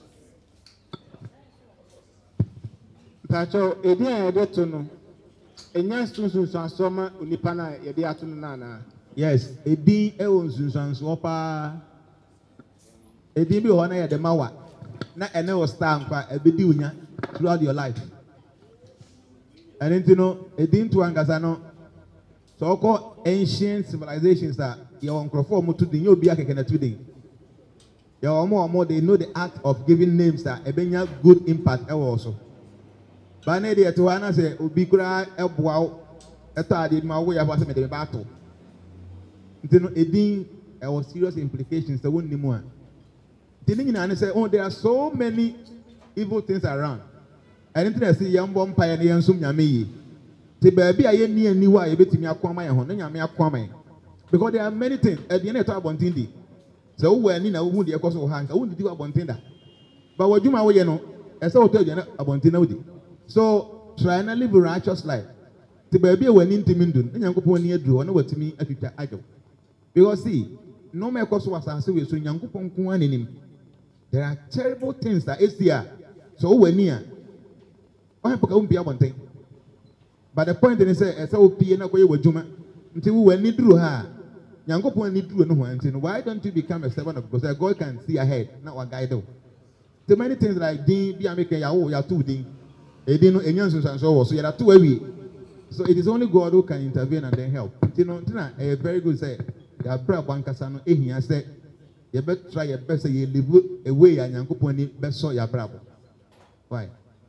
Speaker 17: Pacho, Edia Edotono, a young student, and summer, Unipana, Edia Nana.
Speaker 1: Yes, a D. Ewons and Swapa. A D. Be honor the Mawa. Not a no stamp for a bidunya throughout your life. And you know, a D to Angazano. So called ancient civilizations that your uncle form to the new Biaka can today. Your more, they know the art of giving names that a benya good impact also. Banedia to Anna say, Ubikura, Elbow, a third my way of a battle. There was serious implications. There won't be more. Didn't say, oh, there are so many evil things around. I didn't see young bomb pioneer and some yami. The baby I near new way, bet me a kwama and yamia kwama. Because there are many things at the end of Abontindi. So when in a wound, the cost of hands, I wouldn't do Abontinda. But what you my way, as I tell you, Abontinodi. So try and live a righteous life. The baby when in Timindun, and Yanko near drew, and what to me at the idol. Because see, no matter what I say, so young people in him. There are terrible things that is there. So we're near. I won't be one thing. But the point is, as I will be in a way with Juma until we need through her. Young people need to know why don't you become a servant of God? Because God can see ahead, not what guide them. The many things like Dean, be American, you two Dean, a Dean, a young and so on. So you are two away. So it is only God who can intervene and then help. You know, a very good say. Ya bra bankasa no ehia se ye be try your best ye live away ya nyankopon ni be so ya bra. Why?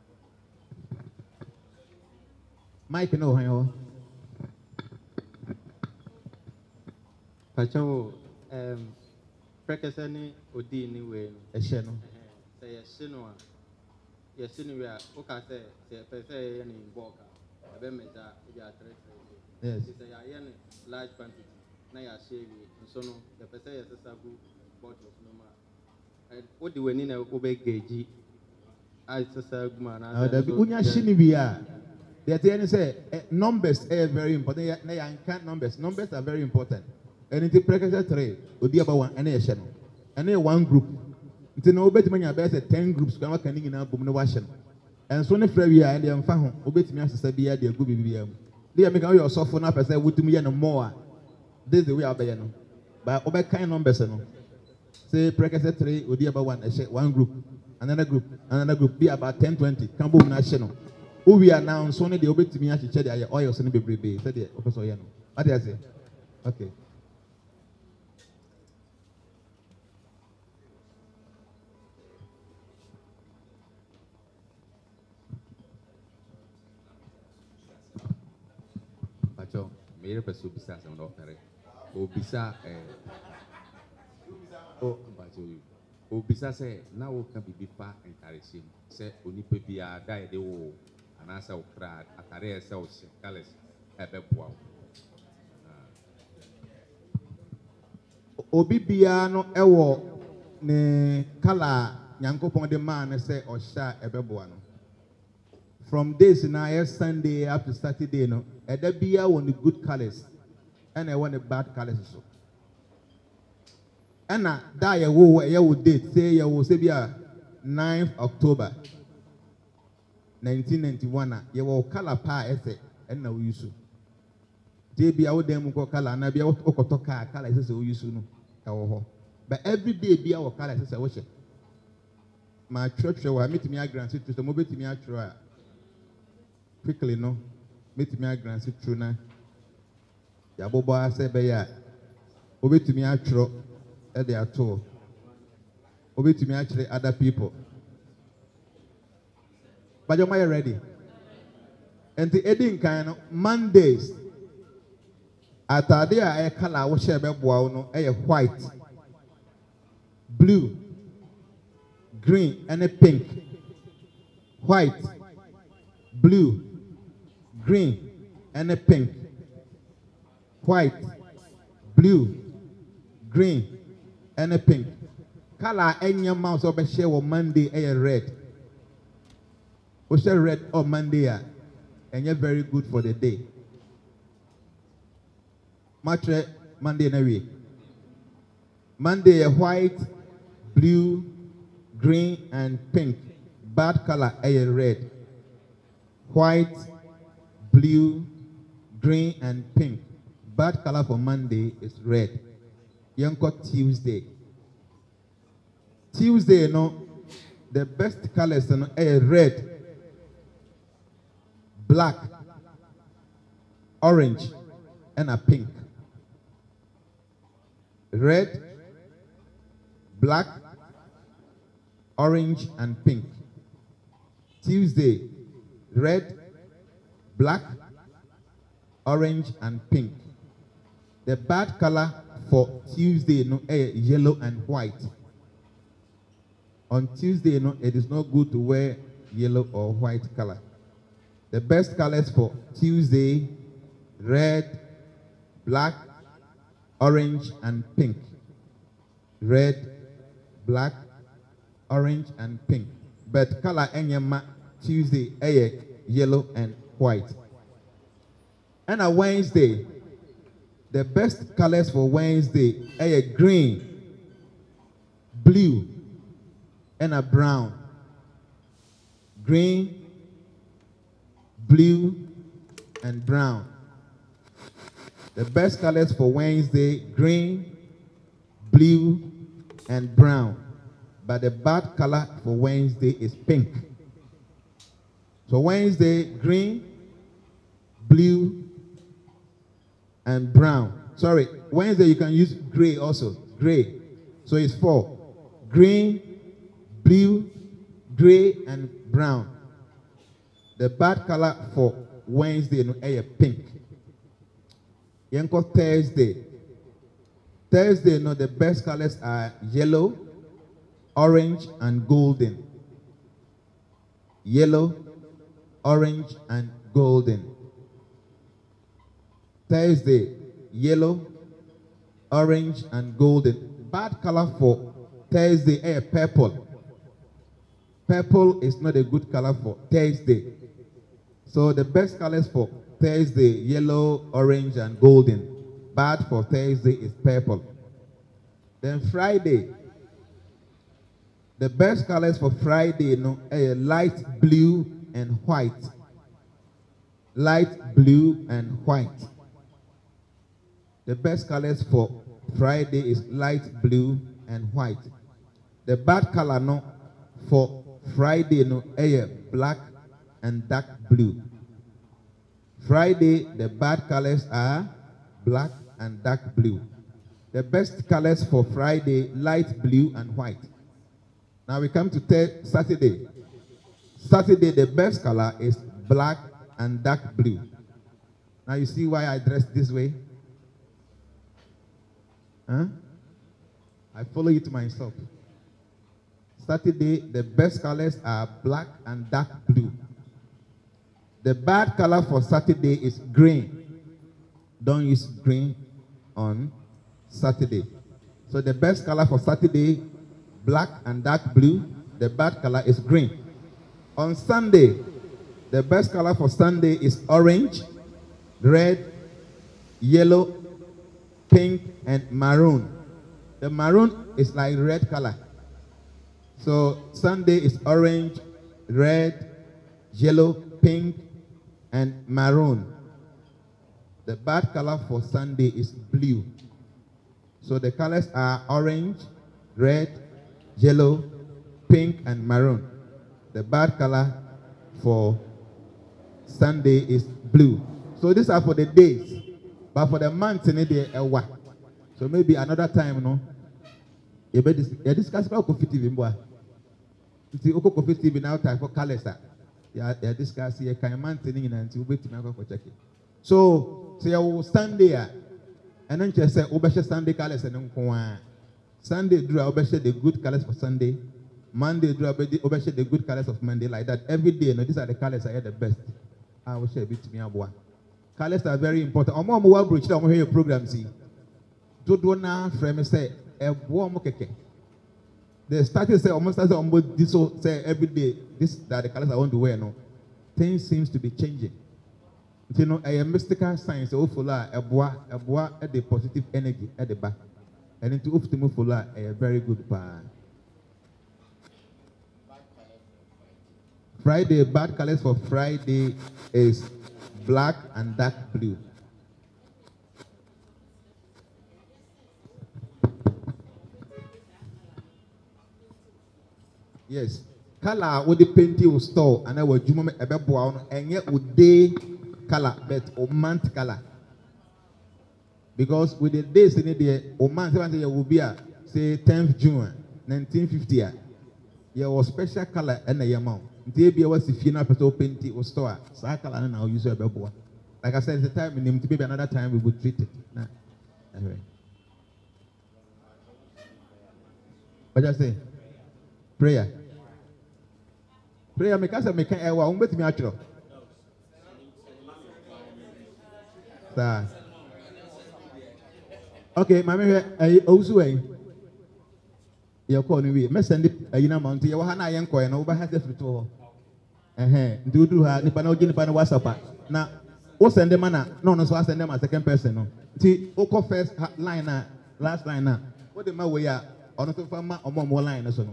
Speaker 1: Mike no han
Speaker 13: Pacho prekese ni odi ni we no.
Speaker 1: Ehye no.
Speaker 13: Say ye no a. Ye no we a o ka say pese ye ni boka. E be meta e ja 3.
Speaker 1: Yes.
Speaker 13: Say ya ye large quantity. Na ya share so no the person yes sabu bottles no ma what the when na obegeji I sabu man na
Speaker 1: the unya shini bia the thing say numbers are very important. Na ya count numbers are very important. And it practice 3 odi about one and ye no and one group until no bet manya be say 10 groups kan waka ni na bom no wa hye no and so ne fra wi a de mfa ho obetimi asesa bia de agu bibia mu de make your suffer na person wutumi ye no more. This is the way I be no. But over kind numbers no. Say practice 3 would be about one group, another group be about 10, 20. Can boom national. Who we are now so they obey to me actually check the oil so be brebe. Said the officer no. What do I say? Okay.
Speaker 11: Pacho, me repeso bisa sa ndo tare. Obisa obisa say na wo kan bibi pa encourage say onipa bia da ye de wo anasa wo kra atare say wo kales ebeboa
Speaker 1: obi bia no ewo ne kala nyankopon de man say o sha ebeboa no from days na Sunday up to Saturday no eda bia won the good colors and I want a bad colors so. And that you will date say you will say be 9th October 1991 you will color pa ese and now use they be out them go color na be out okotoka color is so use no but every day be our color is a my church will meet me a grant to so mobile me a try quickly no meet me a grant to na ya bobo say be ya obetumi atro e dey ato obetumi actually other people But you are ready. And the ending kind of Mondays. Atade a color wo share be boa no white, blue, green and a pink. White, blue, green and a pink. White, blue, green and a pink. Color any mouse over share on Monday red. We share red on Monday and you're very good for the day. Matre Monday na week. Monday white, blue, green and pink. Bad color red. White, blue, green and pink. Bad color for Monday is red. Yanko Tuesday. Tuesday no, the best colors no red, black, orange and a pink. Red, black, orange, and pink. Tuesday, red, black, orange, and pink. The bad color for Tuesday no yellow and white. On Tuesday no, it is not good to wear yellow or white color. The best colors for Tuesday, red, black, orange and pink. Red, black, orange and pink. But color enyama Tuesday yellow and white. And a Wednesday, the best colors for Wednesday green, blue, and a brown. Green, blue, and brown. The best colors for Wednesday, green, blue, and brown. But the bad color for Wednesday is pink. So Wednesday, green, blue, and brown. Sorry, Wednesday you can use gray also. Gray. So it's 4. Green, blue, gray, and brown. The bad color for Wednesday is pink. Yanko Thursday. Thursday, no, the best colors are yellow, orange, and golden. Yellow, orange, and golden. Thursday, yellow, orange, and golden. Bad color for Thursday, purple. Purple is not a good color for Thursday. So the best colors for Thursday, yellow, orange, and golden. Bad for Thursday is purple. Then Friday, the best colors for Friday, light blue and white. Light blue and white. The best colors for Friday is light blue and white. The bad color for Friday black and dark blue. Friday, the bad colors are black and dark blue. The best colors for Friday, light blue and white. Now we come to Saturday. Saturday, the best color is black and dark blue. Now you see why I dress this way? Huh? I follow it myself. Saturday, the best colors are black and dark blue. The bad color for Saturday is green. Don't use green on Saturday. So the best color for Saturday, black and dark blue. The bad color is green. On Sunday, the best color for Sunday is orange, red, yellow, pink, and maroon. The maroon is like red color. So Sunday is orange, red, yellow, pink, and maroon. The bad color for Sunday is blue. So the colors are orange, red, yellow, pink, and maroon. The bad color for Sunday is blue. So these are for the days. But for the month, so maybe another time, no? You discuss about Kofi TV. You Kofi TV now type for colors. Yeah, discuss here. Can man telling in until wait to me for check it. So, say I will stand there, and then just say, Obesha Sunday colors and Sunday drew Obesha the good colors for Sunday. Monday drew Obesha the good colors of Monday, like that every day. No, these are the colors I had the best. I will share a bit to me about. Colors are very important. Omo mo bridge that we hear program see. Do na frame say e warm keke. They started say almost as almost this so say every day this that the colors I want to wear no. Things seems to be changing. You know, a mystical science of fuller a bois at the positive energy at the back. And into optimal fuller a very good part. Friday, bad colors for Friday is black and dark blue. Yes. Color with the painting store and I will do a bebo and yet would day color but or month color. Because with the days in the or month will be say 10th June 1950. There was special color and a amount. There was if you not painting or store. So I color and I'll use a bebo. Like I said, it's a time in him to be another time we would treat it. Nah. Anyway. What I say? Prayer. Prayer make us make a one with me actually. Okay, my I also you call me. Me send it a amount. You want young coin over has the free to do her Nipano Ginipano WhatsApp. Now, what's send the man? No, so I send them a second person. No, see, Oko first line, last line. What the my way are on the farmer or more line or so.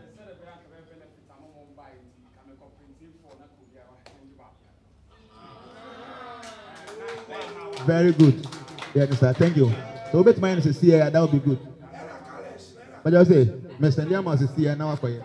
Speaker 1: Very good. Yeah, sir. Thank you. So, bet mine is here. That would be good. But I say, Mr. Ndiamas is here now for you.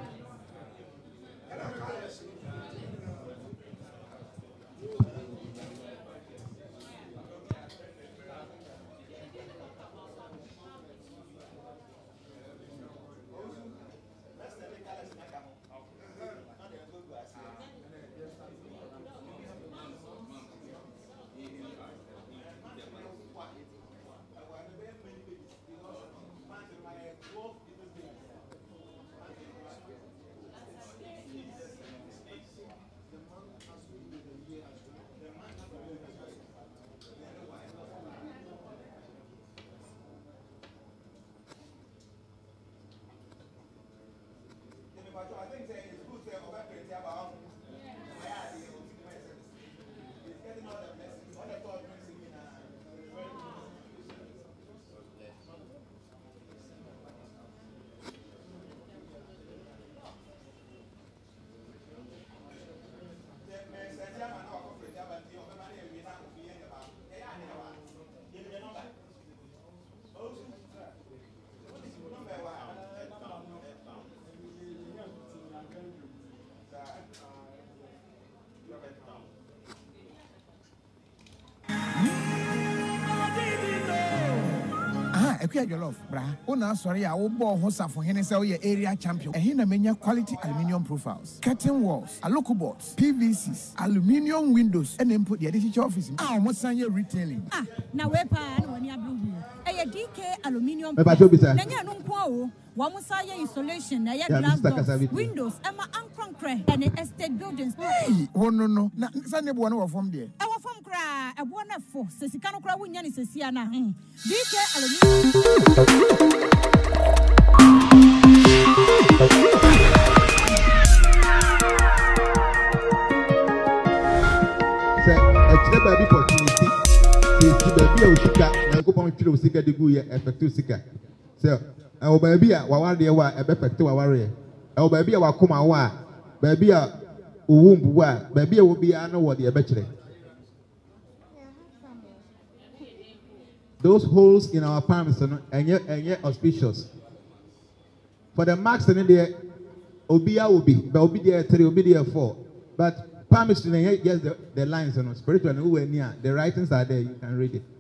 Speaker 18: Your love, bra. Una sorry, I will bore Hosa for Hennesel area champion. And here many quality aluminium profiles, curtain walls, local boards, PVCs, aluminium windows, and then put the editor office. Almost sign your retailing.
Speaker 19: Now we're when you are blue. A DK aluminium. Wamusaya insulation, glass doors, windows, Emma Ankron and estate buildings.
Speaker 18: Hey, oh no. Na Sunday one of from there.
Speaker 19: Our from cry, a one of four, Sesicano Cra Winyan is a Siana. DK
Speaker 1: baby opportunity. See baby Osika, and go on to Sika de Guya, effective Sika. So, our baby, our dear, a perfect to our area. Our baby, our Kumawa, baby, Uwumba, baby will be an award the bachelor. Those holes in our palms and yet auspicious. For the marks in there, Obia will be, but will be there 3, will be there 4. But palms in there, yes, the lines on spiritual and who near the writings are there, you can read it.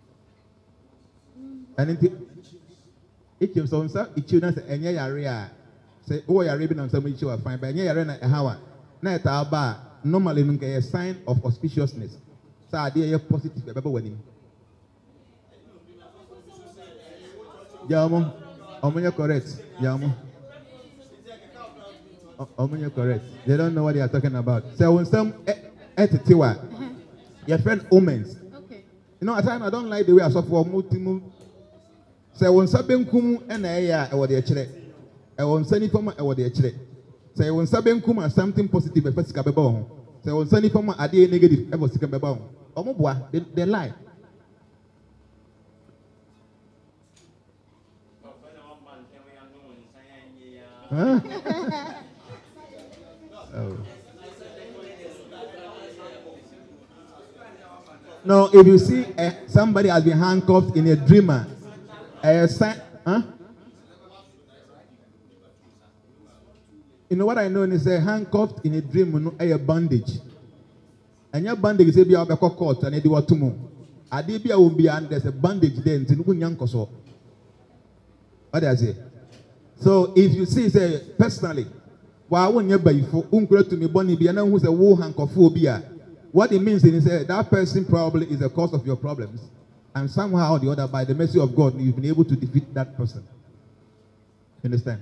Speaker 1: And it comes on some, it should not say, and yeah, say, oh, you're ribbon on some issue of fine, but yeah, you're a hour. Net our bar, normally a sign of auspiciousness. So idea positive about winning. Jamo, Omonya correct. Jamo. Omonya correct. They don't know what they are talking about. So when some etiwa, your friend omens.
Speaker 4: Okay.
Speaker 1: You know, at times I don't like the way I suffer multiple. So when something come and I what they actually, I want sending from what they actually. So when something come and something positive, a first cababon. So when sending from a day negative, ever sick about. Omobwa, they lie. Huh? Oh. No, if you see somebody has been handcuffed in a dreamer, huh? You know what I know is handcuffed in a dream, no, a bandage. And your bandage is a be a court and a do to move. A debia will be and there's a bandage there in Yankoso. What does it? So if you see, say personally, why won't you buy for uncle to me bonnie be and who's a war handcuffobia? What it means is that person probably is the cause of your problems, and somehow or the other, by the mercy of God, you've been able to defeat that person. You understand?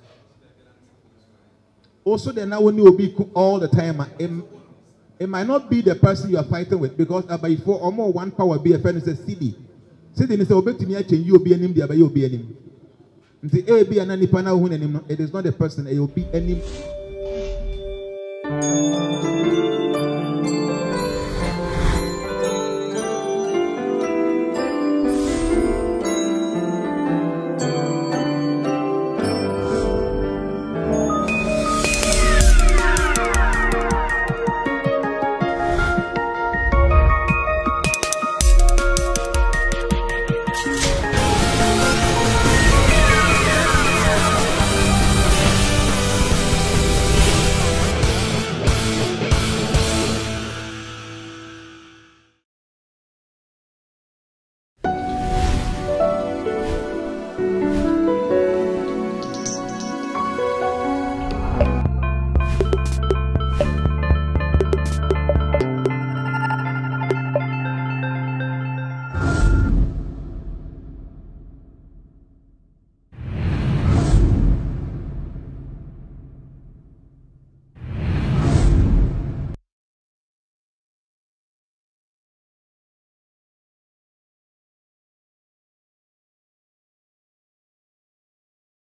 Speaker 1: Also, they now when you will be all the time. It might not be the person you are fighting with because by four or more one power be a friend is a CD. CD is a bit to me. You be an India, but you'll be an him. The A be an anipana who it is not a person. It will be any.